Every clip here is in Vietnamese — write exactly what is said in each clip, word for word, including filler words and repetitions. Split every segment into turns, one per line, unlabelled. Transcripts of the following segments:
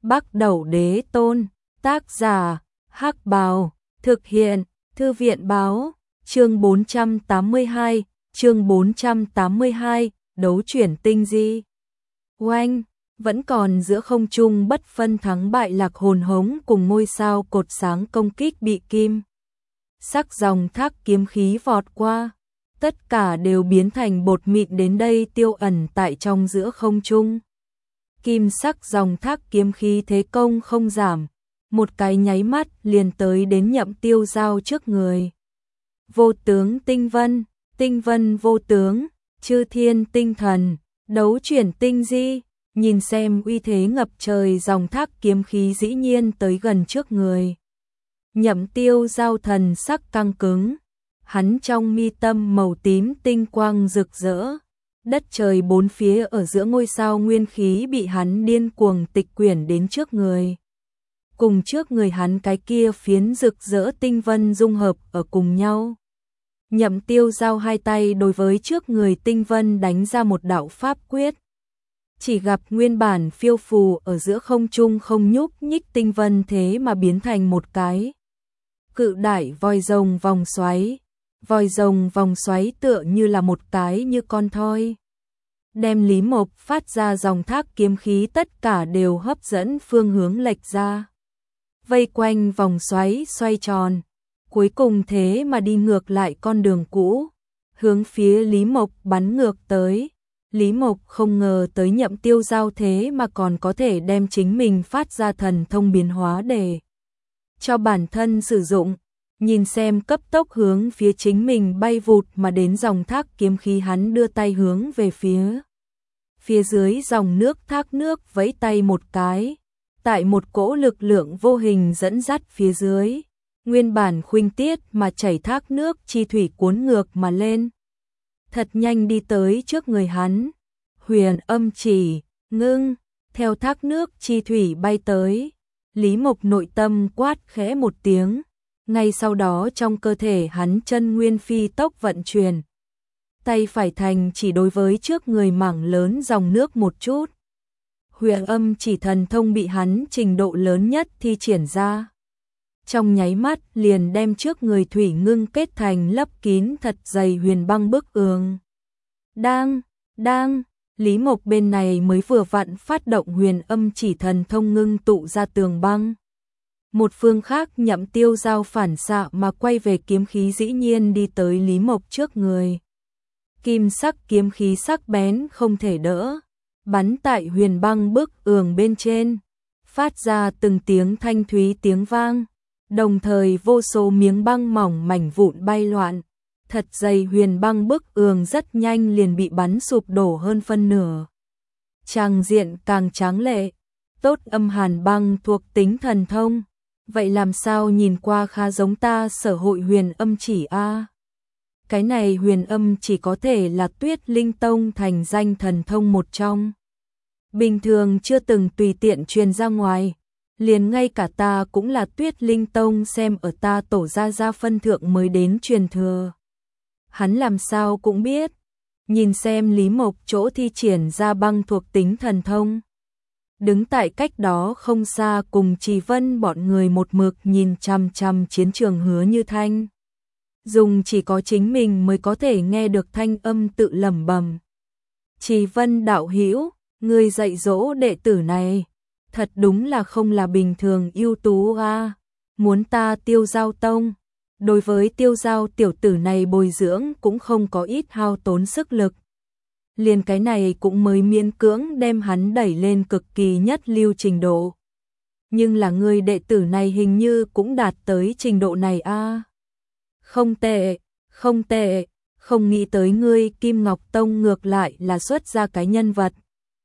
Bắc Đẩu Đế Tôn, tác giả, Hắc Bào, thực hiện, Thư viện báo, chương bốn trăm tám mươi hai, chương bốn trăm tám mươi hai, đấu chuyển tinh di. Oanh, vẫn còn giữa không trung bất phân thắng bại lạc hồn hống cùng ngôi sao cột sáng công kích bị kim sắc dòng thác kiếm khí vọt qua, tất cả đều biến thành bột mịn đến đây tiêu ẩn tại trong giữa không trung. Kim sắc dòng thác kiếm khí thế công không giảm, một cái nháy mắt liền tới đến Nhậm Tiêu Giao trước người. Vô tướng tinh vân, tinh vân vô tướng, chư thiên tinh thần, đấu chuyển tinh di, nhìn xem uy thế ngập trời dòng thác kiếm khí dĩ nhiên tới gần trước người. Nhậm Tiêu Giao thần sắc căng cứng, hắn trong mi tâm màu tím tinh quang rực rỡ, đất trời bốn phía ở giữa ngôi sao nguyên khí bị hắn điên cuồng tịch quyển đến trước người. Cùng trước người hắn cái kia phiến rực rỡ tinh vân dung hợp ở cùng nhau. Nhậm Tiêu Giao hai tay đối với trước người tinh vân đánh ra một đạo pháp quyết. Chỉ gặp nguyên bản phiêu phù ở giữa không trung không nhúc nhích tinh vân thế mà biến thành một cái cự đại vòi rồng vòng xoáy. Vòi rồng vòng xoáy tựa như là một cái như con thoi, đem Lý Mộc phát ra dòng thác kiếm khí tất cả đều hấp dẫn phương hướng lệch ra. Vây quanh vòng xoáy xoay tròn, cuối cùng thế mà đi ngược lại con đường cũ, hướng phía Lý Mộc bắn ngược tới. Lý Mộc không ngờ tới Nhậm Tiêu Giao thế mà còn có thể đem chính mình phát ra thần thông biến hóa để cho bản thân sử dụng. Nhìn xem cấp tốc hướng phía chính mình bay vụt mà đến dòng thác kiếm khí, hắn đưa tay hướng về phía phía dưới dòng nước thác nước vẫy tay một cái, tại một cỗ lực lượng vô hình dẫn dắt phía dưới, nguyên bản khuynh tiết mà chảy thác nước chi thủy cuốn ngược mà lên, thật nhanh đi tới trước người hắn. Huyền âm chỉ ngưng, theo thác nước chi thủy bay tới, Lý Mộc nội tâm quát khẽ một tiếng. Ngay sau đó trong cơ thể hắn chân nguyên phi tốc vận chuyển, tay phải thành chỉ đối với trước người mảng lớn dòng nước một chút. Huyền âm chỉ thần thông bị hắn trình độ lớn nhất thi triển ra, trong nháy mắt liền đem trước người thủy ngưng kết thành lấp kín thật dày huyền băng bức ương. Đang, đang, Lý Mộc bên này mới vừa vặn phát động huyền âm chỉ thần thông ngưng tụ ra tường băng. Một phương khác Nhậm Tiêu Giao phản xạ mà quay về kiếm khí dĩ nhiên đi tới Lý Mộc trước người. Kim sắc kiếm khí sắc bén không thể đỡ, bắn tại huyền băng bức ường bên trên, phát ra từng tiếng thanh thúy tiếng vang, đồng thời vô số miếng băng mỏng mảnh vụn bay loạn, thật dày huyền băng bức ường rất nhanh liền bị bắn sụp đổ hơn phân nửa. Tràng diện càng tráng lệ, tốt âm hàn băng thuộc tính thần thông. Vậy làm sao nhìn qua khá giống ta sở hội huyền âm chỉ a? À? Cái này huyền âm chỉ có thể là Tuyết Linh Tông thành danh thần thông một trong. Bình thường chưa từng tùy tiện truyền ra ngoài, liền ngay cả ta cũng là Tuyết Linh Tông xem ở ta tổ gia gia phân thượng mới đến truyền thừa. Hắn làm sao cũng biết, nhìn xem Lý Mộc chỗ thi triển ra băng thuộc tính thần thông. Đứng tại cách đó không xa cùng Trì Vân bọn người một mực nhìn chằm chằm chiến trường Hứa Như Thanh. Dùng chỉ có chính mình mới có thể nghe được thanh âm tự lẩm bẩm. Trì Vân đạo hữu, người dạy dỗ đệ tử này, thật đúng là không là bình thường ưu tú a. À. Muốn ta Tiêu Giao Tông, đối với Tiêu Giao tiểu tử này bồi dưỡng cũng không có ít hao tốn sức lực. Liền cái này cũng mới miễn cưỡng đem hắn đẩy lên cực kỳ nhất lưu trình độ. Nhưng là người đệ tử này hình như cũng đạt tới trình độ này a. À. Không tệ, không tệ, không nghĩ tới ngươi Kim Ngọc Tông ngược lại là xuất ra cái nhân vật.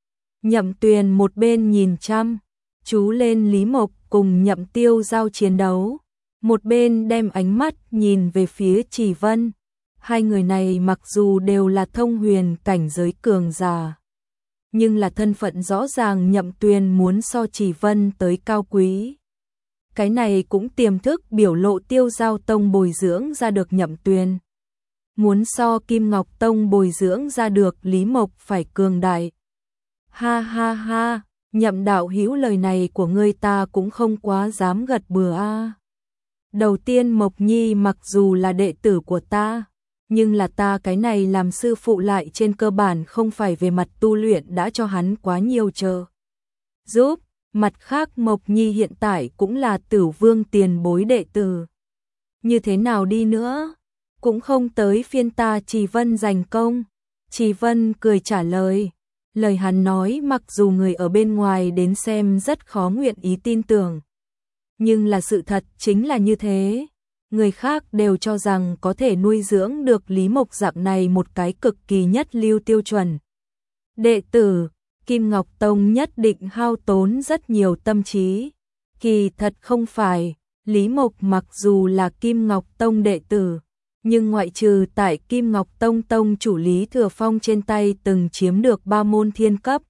Nhậm Tuyền một bên nhìn chăm chú lên Lý Mộc cùng Nhậm Tiêu Giao chiến đấu, một bên đem ánh mắt nhìn về phía Trì Vân. Hai người này mặc dù đều là thông huyền cảnh giới cường giả, nhưng là thân phận rõ ràng Nhậm Tuyền muốn so Trì Vân tới cao quý. Cái này cũng tiềm thức biểu lộ Tiêu Giao Tông bồi dưỡng ra được Nhậm Tuyền, muốn so Kim Ngọc Tông bồi dưỡng ra được Lý Mộc phải cường đại. Ha ha ha, Nhậm đạo hữu, lời này của ngươi ta cũng không quá dám gật bừa a. Đầu tiên Mộc Nhi mặc dù là đệ tử của ta, nhưng là ta cái này làm sư phụ lại trên cơ bản không phải về mặt tu luyện đã cho hắn quá nhiều trợ giúp. Mặt khác Mộc Nhi hiện tại cũng là Tử Vương tiền bối đệ tử. Như thế nào đi nữa, cũng không tới phiên ta Trì Vân giành công. Trì Vân cười trả lời. Lời hắn nói mặc dù người ở bên ngoài đến xem rất khó nguyện ý tin tưởng, nhưng là sự thật chính là như thế. Người khác đều cho rằng có thể nuôi dưỡng được Lý Mộc dạng này một cái cực kỳ nhất lưu tiêu chuẩn đệ tử, Kim Ngọc Tông nhất định hao tốn rất nhiều tâm trí. Kỳ thật không phải, Lý Mộc mặc dù là Kim Ngọc Tông đệ tử, nhưng ngoại trừ tại Kim Ngọc Tông tông chủ Lý Thừa Phong trên tay từng chiếm được ba môn thiên cấp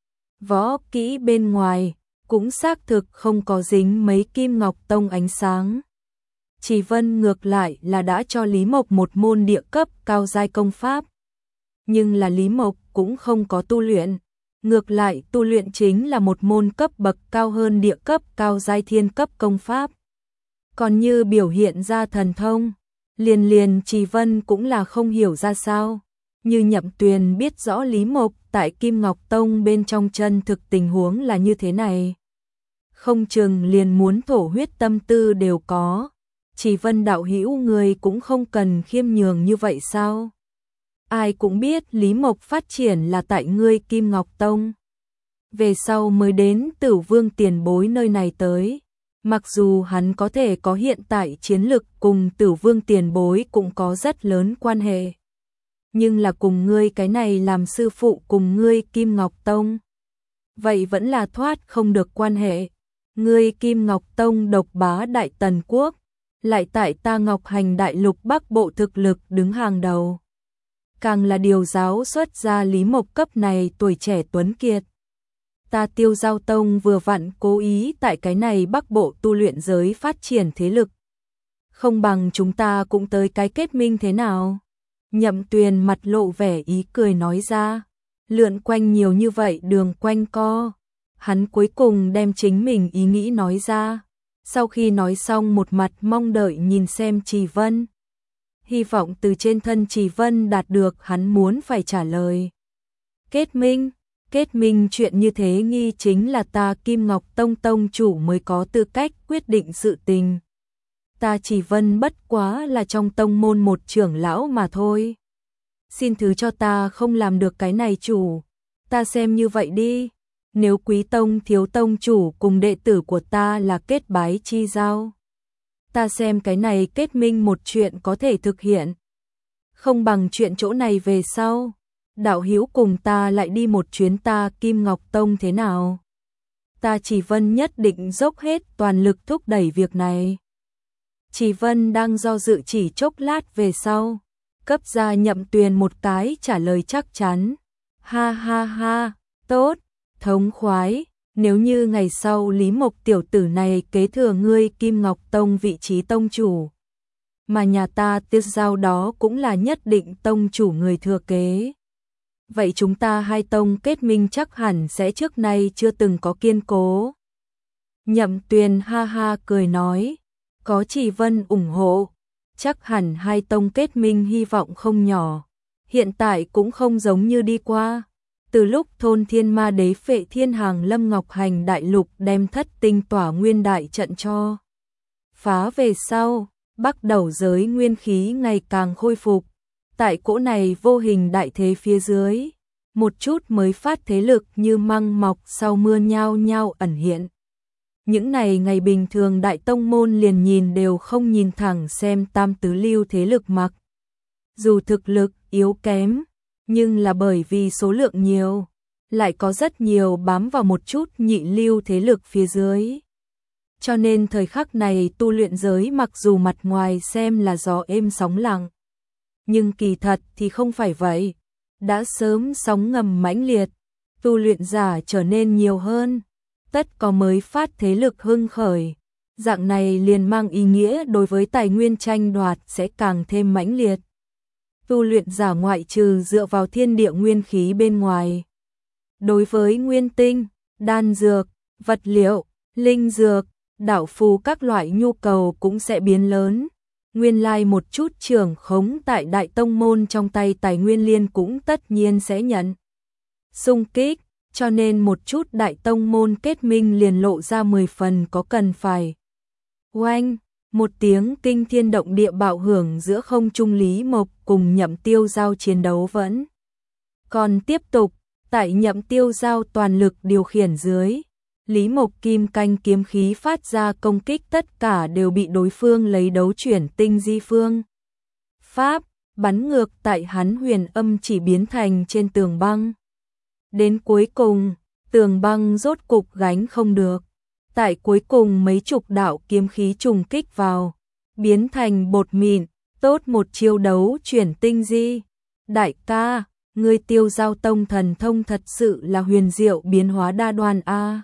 võ kỹ bên ngoài, cũng xác thực không có dính mấy Kim Ngọc Tông ánh sáng. Trì Vân ngược lại là đã cho Lý Mộc một môn địa cấp cao giai công pháp. Nhưng là Lý Mộc cũng không có tu luyện, ngược lại tu luyện chính là một môn cấp bậc cao hơn địa cấp cao giai thiên cấp công pháp. Còn như biểu hiện ra thần thông, liền liền Trì Vân cũng là không hiểu ra sao. Như Nhậm Tuyền biết rõ Lý Mộc tại Kim Ngọc Tông bên trong chân thực tình huống là như thế này, không chừng liền muốn thổ huyết tâm tư đều có. Trì Vân đạo hữu, người cũng không cần khiêm nhường như vậy sao? Ai cũng biết Lý Mộc phát triển là tại ngươi Kim Ngọc Tông, về sau mới đến Tử Vương tiền bối nơi này tới. Mặc dù hắn có thể có hiện tại chiến lực cùng Tử Vương tiền bối cũng có rất lớn quan hệ, nhưng là cùng ngươi cái này làm sư phụ cùng ngươi Kim Ngọc Tông, vậy vẫn là thoát không được quan hệ. Ngươi Kim Ngọc Tông độc bá Đại Tần Quốc, lại tại ta Ngọc Hành Đại Lục Bắc Bộ thực lực đứng hàng đầu, càng là điều giáo xuất ra Lý Mộc cấp này tuổi trẻ tuấn kiệt. Ta Tiêu Giao Tông vừa vặn cố ý tại cái này Bắc Bộ tu luyện giới phát triển thế lực, không bằng chúng ta cũng tới cái kết minh thế nào? Nhậm Tuyền mặt lộ vẻ ý cười nói ra. Lượn quanh nhiều như vậy đường quanh co, hắn cuối cùng đem chính mình ý nghĩ nói ra. Sau khi nói xong một mặt mong đợi nhìn xem Trì Vân, hy vọng từ trên thân Trì Vân đạt được hắn muốn phải trả lời. Kết minh, kết minh chuyện như thế nghi chính là ta Kim Ngọc Tông tông chủ mới có tư cách quyết định sự tình. Ta Trì Vân bất quá là trong tông môn một trưởng lão mà thôi. Xin thứ cho ta không làm được cái này chủ. Ta xem như vậy đi, nếu Quý Tông thiếu tông chủ cùng đệ tử của ta là kết bái chi giao, ta xem cái này kết minh một chuyện có thể thực hiện. Không bằng chuyện chỗ này về sau, đạo hữu cùng ta lại đi một chuyến ta Kim Ngọc Tông thế nào? Ta Trì Vân nhất định dốc hết toàn lực thúc đẩy việc này. Trì Vân đang do dự chỉ chốc lát về sau, cấp ra Nhậm Tuyền một cái trả lời chắc chắn. Ha ha ha, tốt, thống khoái, nếu như ngày sau Lý Mộc tiểu tử này kế thừa ngươi Kim Ngọc Tông vị trí tông chủ, mà nhà ta Tiêu Giao đó cũng là nhất định tông chủ người thừa kế, vậy chúng ta hai tông kết minh chắc hẳn sẽ trước nay chưa từng có kiên cố. Nhậm Tuyền ha ha cười nói, có Trì Vân ủng hộ, chắc hẳn hai tông kết minh hy vọng không nhỏ. Hiện tại cũng không giống như đi qua, từ lúc thôn Thiên Ma Đế Phệ Thiên Hàng Lâm Ngọc Hành Đại Lục đem Thất Tinh Tỏa Nguyên Đại trận cho phá về sau, Bắc Đầu giới nguyên khí ngày càng khôi phục. Tại cỗ này vô hình đại thế phía dưới, một chút mới phát thế lực như măng mọc sau mưa nhao nhao ẩn hiện. Những này ngày bình thường đại tông môn liền nhìn đều không nhìn thẳng xem tam tứ lưu thế lực mặc. Dù thực lực yếu kém, nhưng là bởi vì số lượng nhiều, lại có rất nhiều bám vào một chút nhị lưu thế lực phía dưới. Cho nên thời khắc này tu luyện giới mặc dù mặt ngoài xem là gió êm sóng lặng, nhưng kỳ thật thì không phải vậy. Đã sớm sóng ngầm mãnh liệt, tu luyện giả trở nên nhiều hơn, tất có mới phát thế lực hưng khởi. Dạng này liền mang ý nghĩa đối với tài nguyên tranh đoạt sẽ càng thêm mãnh liệt. Tu luyện giả ngoại trừ dựa vào thiên địa nguyên khí bên ngoài, đối với nguyên tinh, đan dược, vật liệu, linh dược, đạo phù các loại nhu cầu cũng sẽ biến lớn. Nguyên lai một chút trưởng khống tại đại tông môn trong tay Tài Nguyên Liên cũng tất nhiên sẽ nhận xung kích, cho nên một chút đại tông môn kết minh liền lộ ra mười phần có cần phải. Oanh, một tiếng kinh thiên động địa bạo hưởng giữa không trung, Lý Mộc cùng Nhậm Tiêu Giao chiến đấu vẫn còn tiếp tục, tại Nhậm Tiêu Giao toàn lực điều khiển dưới. Lý Mộc kim canh kiếm khí phát ra công kích tất cả đều bị đối phương lấy đấu chuyển tinh di phương pháp bắn ngược tại hắn huyền âm chỉ biến thành trên tường băng. Đến cuối cùng, tường băng rốt cục gánh không được. Tại cuối cùng mấy chục đạo kiếm khí trùng kích vào, biến thành bột mịn, tốt một chiêu đấu chuyển tinh di. Đại ca, ngươi Tiêu Giao tông thần thông thật sự là huyền diệu biến hóa đa đoan a.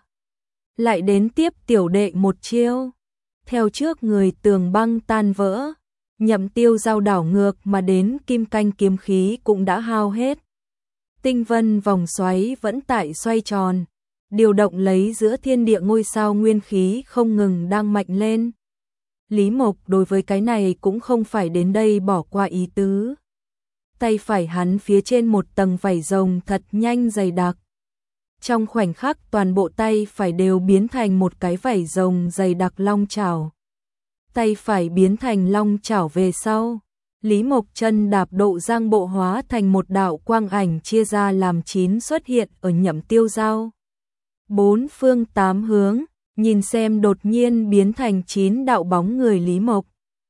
Lại đến tiếp tiểu đệ một chiêu. Theo trước người tường băng tan vỡ, Nhậm Tiêu Giao đảo ngược mà đến kim canh kiếm khí cũng đã hao hết. Tinh vân vòng xoáy vẫn tại xoay tròn, điều động lấy giữa thiên địa ngôi sao nguyên khí không ngừng đang mạnh lên. Lý Mộc đối với cái này cũng không phải đến đây bỏ qua ý tứ. Tay phải hắn phía trên một tầng vảy rồng thật nhanh dày đặc. Trong khoảnh khắc toàn bộ tay phải đều biến thành một cái vảy rồng dày đặc long chảo. Tay phải biến thành long chảo về sau, Lý Mộc chân đạp độ giang bộ hóa thành một đạo quang ảnh chia ra làm chín xuất hiện ở Nhậm Tiêu Giao. Bốn phương tám hướng, nhìn xem đột nhiên biến thành chín đạo bóng người Lý Mộc.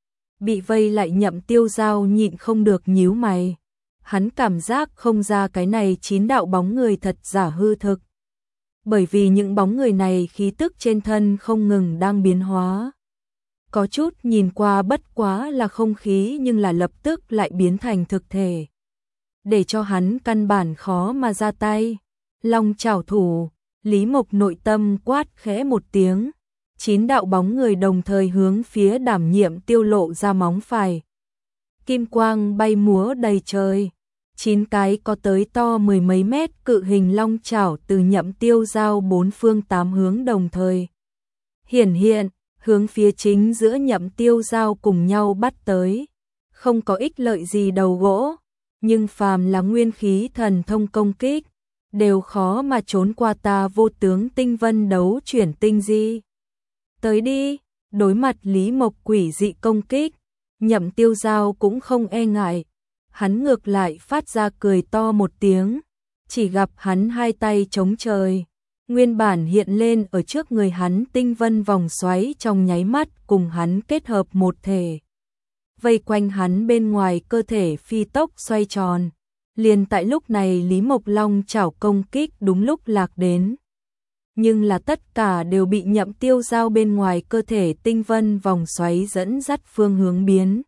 Bị vây lại Nhậm Tiêu Giao nhịn không được nhíu mày. Hắn cảm giác không ra cái này chín đạo bóng người thật giả hư thực. Bởi vì những bóng người này khí tức trên thân không ngừng đang biến hóa. Có chút nhìn qua bất quá là không khí nhưng là lập tức lại biến thành thực thể. Để cho hắn căn bản khó mà ra tay. Long chảo thủ, Lý Mộc nội tâm quát khẽ một tiếng. Chín đạo bóng người đồng thời hướng phía đảm nhiệm tiêu lộ ra móng phải. Kim quang bay múa đầy trời. Chín cái có tới to mười mấy mét cự hình long chảo từ Nhậm Tiêu Giao bốn phương tám hướng đồng thời hiển hiện, hướng phía chính giữa Nhậm Tiêu Giao cùng nhau bắt tới. Không có ích lợi gì đầu gỗ, nhưng phàm là nguyên khí thần thông công kích, đều khó mà trốn qua ta vô tướng tinh vân đấu chuyển tinh di. Tới đi, đối mặt Lý Mộc quỷ dị công kích, Nhậm Tiêu Giao cũng không e ngại. Hắn ngược lại phát ra cười to một tiếng, chỉ gặp hắn hai tay chống trời, nguyên bản hiện lên ở trước người hắn tinh vân vòng xoáy trong nháy mắt cùng hắn kết hợp một thể. Vây quanh hắn bên ngoài cơ thể phi tốc xoay tròn, liền tại lúc này Lý Mộc long chảo công kích đúng lúc lạc đến. Nhưng là tất cả đều bị Nhậm Tiêu Giao bên ngoài cơ thể tinh vân vòng xoáy dẫn dắt phương hướng biến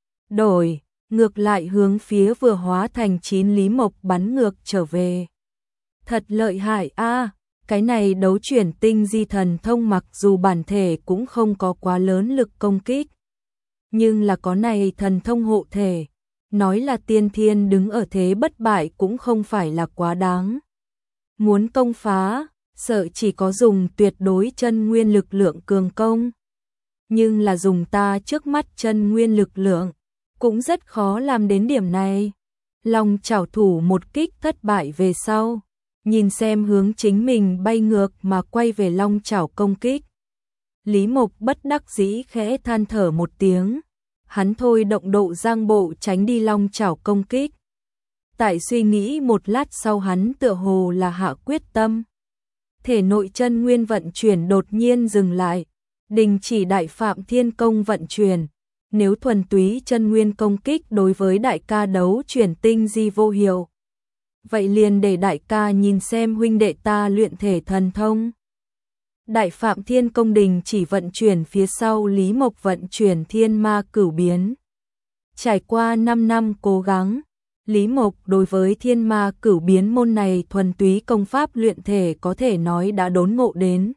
đổi. Ngược lại hướng phía vừa hóa thành chín Lý Mộc bắn ngược trở về. Thật lợi hại a, cái này đấu chuyển tinh di thần thông mặc dù bản thể cũng không có quá lớn lực công kích. Nhưng là có này thần thông hộ thể, nói là tiên thiên đứng ở thế bất bại cũng không phải là quá đáng. Muốn công phá, sợ chỉ có dùng tuyệt đối chân nguyên lực lượng cường công. Nhưng là dùng ta trước mắt chân nguyên lực lượng, cũng rất khó làm đến điểm này. Long chảo thủ một kích thất bại về sau, nhìn xem hướng chính mình bay ngược mà quay về long chảo công kích. Lý Mộc bất đắc dĩ khẽ than thở một tiếng, hắn thôi động độ giang bộ tránh đi long chảo công kích. Tại suy nghĩ một lát sau hắn tựa hồ là hạ quyết tâm. Thể nội chân nguyên vận chuyển đột nhiên dừng lại, đình chỉ đại phạm thiên công vận chuyển. Nếu thuần túy chân nguyên công kích đối với đại ca đấu chuyển tinh di vô hiệu, vậy liền để đại ca nhìn xem huynh đệ ta luyện thể thần thông. Đại phạm thiên công đình chỉ vận chuyển phía sau Lý Mộc vận chuyển thiên ma cửu biến. Trải qua năm năm cố gắng, Lý Mộc đối với thiên ma cửu biến môn này thuần túy công pháp luyện thể có thể nói đã đốn ngộ đến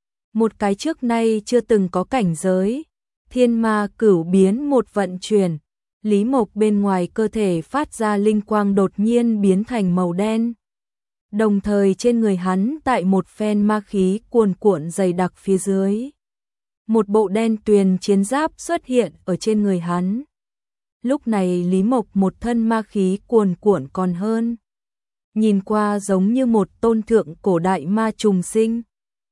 một cái trước nay chưa từng có cảnh giới. Thiên ma cửu biến một vận chuyển, Lý Mộc bên ngoài cơ thể phát ra linh quang đột nhiên biến thành màu đen. Đồng thời trên người hắn tại một phen ma khí cuồn cuộn dày đặc phía dưới. Một bộ đen tuyền chiến giáp xuất hiện ở trên người hắn. Lúc này Lý Mộc một thân ma khí cuồn cuộn còn hơn. Nhìn qua giống như một tôn thượng cổ đại ma trùng sinh.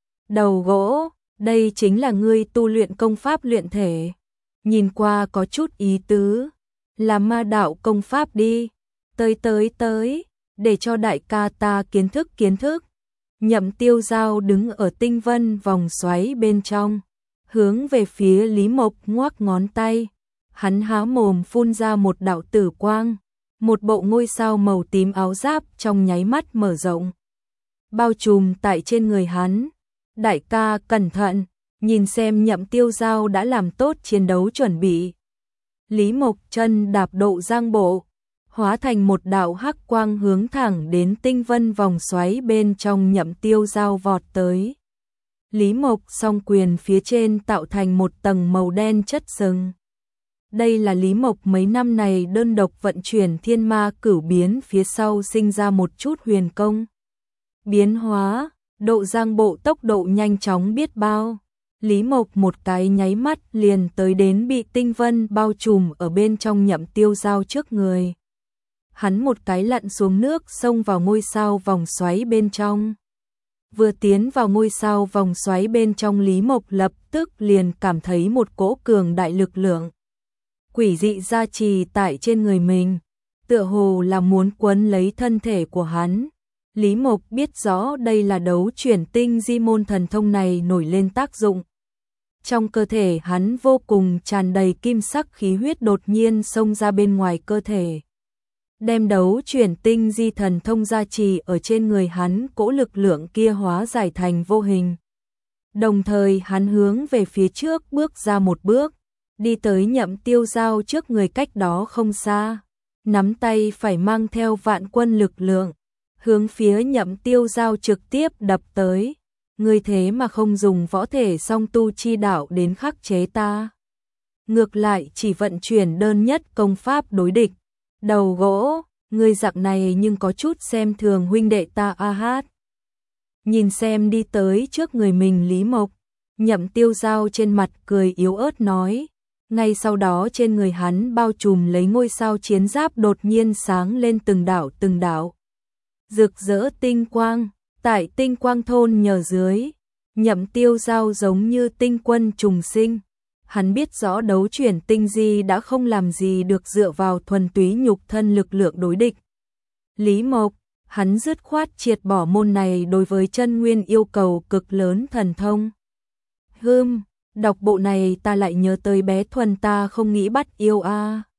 Đầu gỗ, đây chính là ngươi tu luyện công pháp luyện thể. Nhìn qua có chút ý tứ, là ma đạo công pháp đi. Tới tới tới, để cho đại ca ta kiến thức kiến thức. Nhậm Tiêu Giao đứng ở tinh vân vòng xoáy bên trong, hướng về phía Lý Mộc ngoắc ngón tay. Hắn há mồm phun ra một đạo tử quang, một bộ ngôi sao màu tím áo giáp trong nháy mắt mở rộng, bao trùm tại trên người hắn. Đại ca cẩn thận, nhìn xem Nhậm Tiêu Giao đã làm tốt chiến đấu chuẩn bị. Lý Mộc chân đạp độ giang bộ, hóa thành một đạo hắc quang hướng thẳng đến tinh vân vòng xoáy bên trong Nhậm Tiêu Giao vọt tới. Lý Mộc song quyền phía trên tạo thành một tầng màu đen chất sừng. Đây là Lý Mộc mấy năm này đơn độc vận chuyển thiên ma cửu biến phía sau sinh ra một chút huyền công. Biến hóa, độ giang bộ tốc độ nhanh chóng biết bao. Lý Mộc một cái nháy mắt liền tới đến bị tinh vân bao trùm ở bên trong Nhậm Tiêu Giao trước người. Hắn một cái lặn xuống nước xông vào ngôi sao vòng xoáy bên trong. Vừa tiến vào ngôi sao vòng xoáy bên trong, Lý Mộc lập tức liền cảm thấy một cỗ cường đại lực lượng quỷ dị gia trì tại trên người mình, tựa hồ là muốn quấn lấy thân thể của hắn. Lý Mộc biết rõ đây là đấu chuyển tinh di môn thần thông này nổi lên tác dụng. Trong cơ thể hắn vô cùng tràn đầy kim sắc khí huyết đột nhiên xông ra bên ngoài cơ thể, đem đấu chuyển tinh di thần thông gia trì ở trên người hắn, cỗ lực lượng kia hóa giải thành vô hình. Đồng thời hắn hướng về phía trước bước ra một bước, đi tới Nhậm Tiêu Giao trước người cách đó không xa, nắm tay phải mang theo vạn quân lực lượng, hướng phía Nhậm Tiêu Giao trực tiếp đập tới. Ngươi thế mà không dùng võ thể song tu chi đạo đến khắc chế ta, ngược lại chỉ vận chuyển đơn nhất công pháp đối địch. Đầu gỗ, ngươi giặc này nhưng có chút xem thường huynh đệ ta a hát. Nhìn xem đi tới trước người mình Lý Mộc, Nhậm Tiêu Giao trên mặt cười yếu ớt nói. Ngay sau đó trên người hắn bao trùm lấy ngôi sao chiến giáp đột nhiên sáng lên từng đạo từng đạo rực rỡ tinh quang. Tại tinh quang thôn nhờ dưới, Nhậm Tiêu Giao giống như tinh quân trùng sinh. Hắn biết rõ đấu chuyển tinh di đã không làm gì được dựa vào thuần túy nhục thân lực lượng đối địch. Lý Mộc, hắn dứt khoát triệt bỏ môn này đối với chân nguyên yêu cầu cực lớn thần thông. Hừm, đọc bộ này ta lại nhớ tới bé Thuần ta không nghĩ bắt yêu a.